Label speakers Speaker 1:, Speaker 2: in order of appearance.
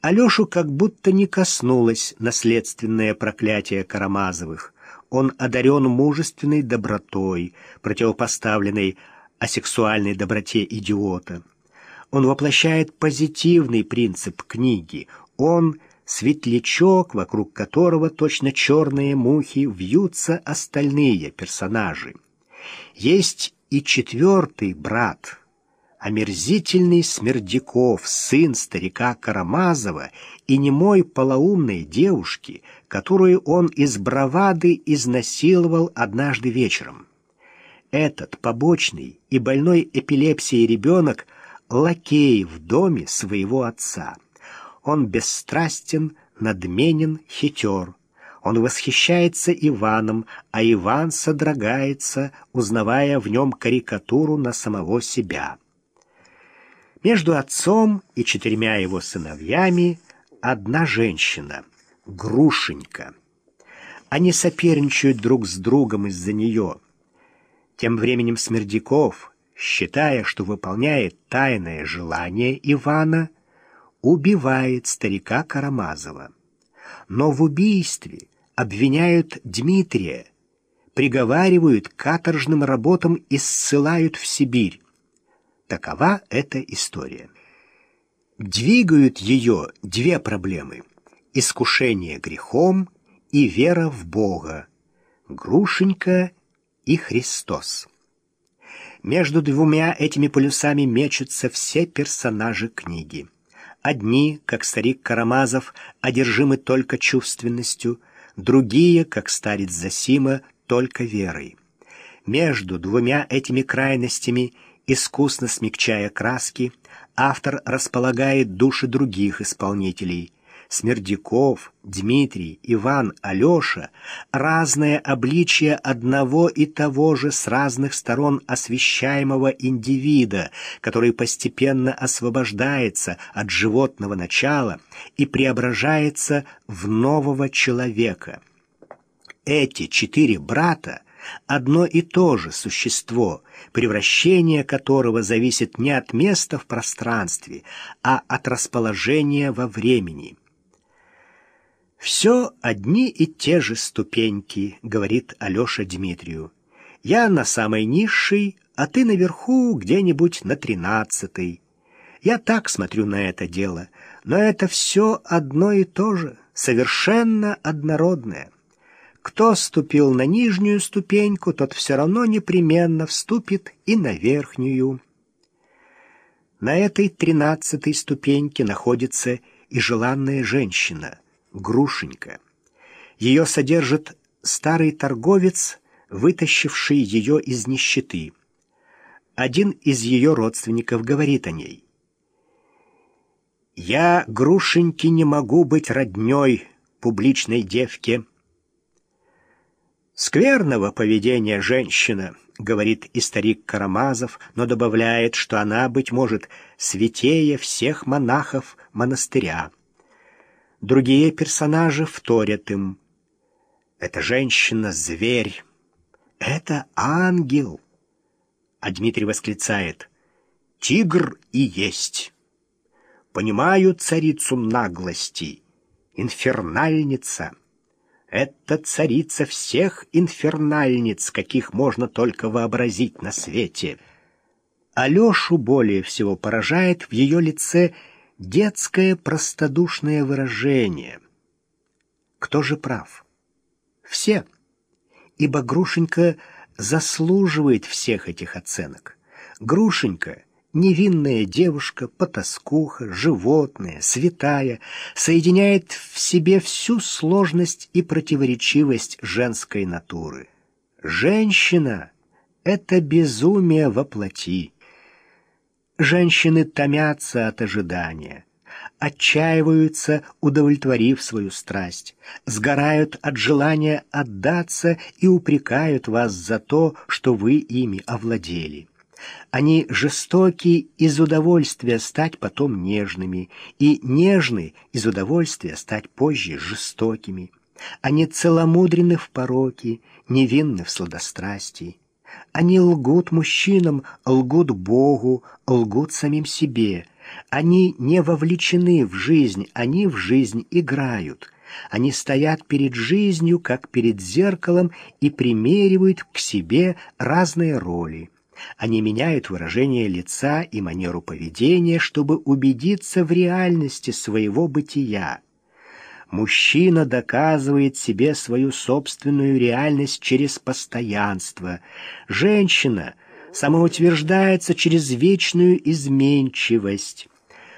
Speaker 1: Алешу как будто не коснулось наследственное проклятие Карамазовых. Он одарен мужественной добротой, противопоставленной асексуальной доброте идиота. Он воплощает позитивный принцип книги. Он светлячок, вокруг которого точно черные мухи вьются остальные персонажи. Есть и четвертый брат, омерзительный Смердяков, сын старика Карамазова и немой полоумной девушки, которую он из бравады изнасиловал однажды вечером. Этот побочный и больной эпилепсией ребенок — лакей в доме своего отца. Он бесстрастен, надменен, хитер. Он восхищается Иваном, а Иван содрогается, узнавая в нем карикатуру на самого себя. Между отцом и 4 его сыновьями одна женщина — Грушенька. Они соперничают друг с другом из-за нее. Тем временем Смердяков, считая, что выполняет тайное желание Ивана, убивает старика Карамазова. Но в убийстве обвиняют Дмитрия, приговаривают к каторжным работам и ссылают в Сибирь. Такова эта история. Двигают ее 2 проблемы — искушение грехом и вера в Бога, Грушенька и Христос. Между 2 этими полюсами мечутся все персонажи книги. Одни, как старик Карамазов, одержимы только чувственностью, другие, как старец Зосима, только верой. Между 2 этими крайностями, искусно смягчая краски, автор располагает души других исполнителей. Смердяков, Дмитрий, Иван, Алеша — разное обличие одного и того же с разных сторон освещаемого индивида, который постепенно освобождается от животного начала и преображается в нового человека. Эти 4 брата — одно и то же существо, превращение которого зависит не от места в пространстве, а от расположения во времени. «Все одни и те же ступеньки», — говорит Алеша Дмитрию. «Я на самой низшей, а ты наверху где-нибудь на 13-й. Я так смотрю на это дело, но это все одно и то же, совершенно однородное. Кто ступил на нижнюю ступеньку, тот все равно непременно вступит и на верхнюю». На этой 13-й ступеньке находится и желанная женщина — Грушенька. Ее содержит старый торговец, вытащивший ее из нищеты. Один из ее родственников говорит о ней: «Я, Грушеньке, не могу быть родней публичной девке». «Скверного поведения женщина», — говорит и старик Карамазов, но добавляет, что она, быть может, святее всех монахов монастыря. Другие персонажи вторят им: «Эта женщина — зверь, это ангел». А Дмитрий восклицает: «Тигр и есть. Понимаю царицу наглости, инфернальница. Это царица всех инфернальниц, каких можно только вообразить на свете». Алешу более всего поражает в ее лице детское простодушное выражение. Кто же прав? Все. Ибо Грушенька заслуживает всех этих оценок. Грушенька — невинная девушка, потаскуха, животное, святая, соединяет в себе всю сложность и противоречивость женской натуры. Женщина — это безумие во плоти. Женщины томятся от ожидания, отчаиваются, удовлетворив свою страсть, сгорают от желания отдаться и упрекают вас за то, что вы ими овладели. Они жестоки из удовольствия стать потом нежными, и нежны из удовольствия стать позже жестокими. Они целомудренны в пороке, невинны в сладострастии. Они лгут мужчинам, лгут Богу, лгут самим себе. Они не вовлечены в жизнь, они в жизнь играют. Они стоят перед жизнью, как перед зеркалом, и примеривают к себе разные роли. Они меняют выражение лица и манеру поведения, чтобы убедиться в реальности своего бытия. Мужчина доказывает себе свою собственную реальность через постоянство. Женщина самоутверждается через вечную изменчивость.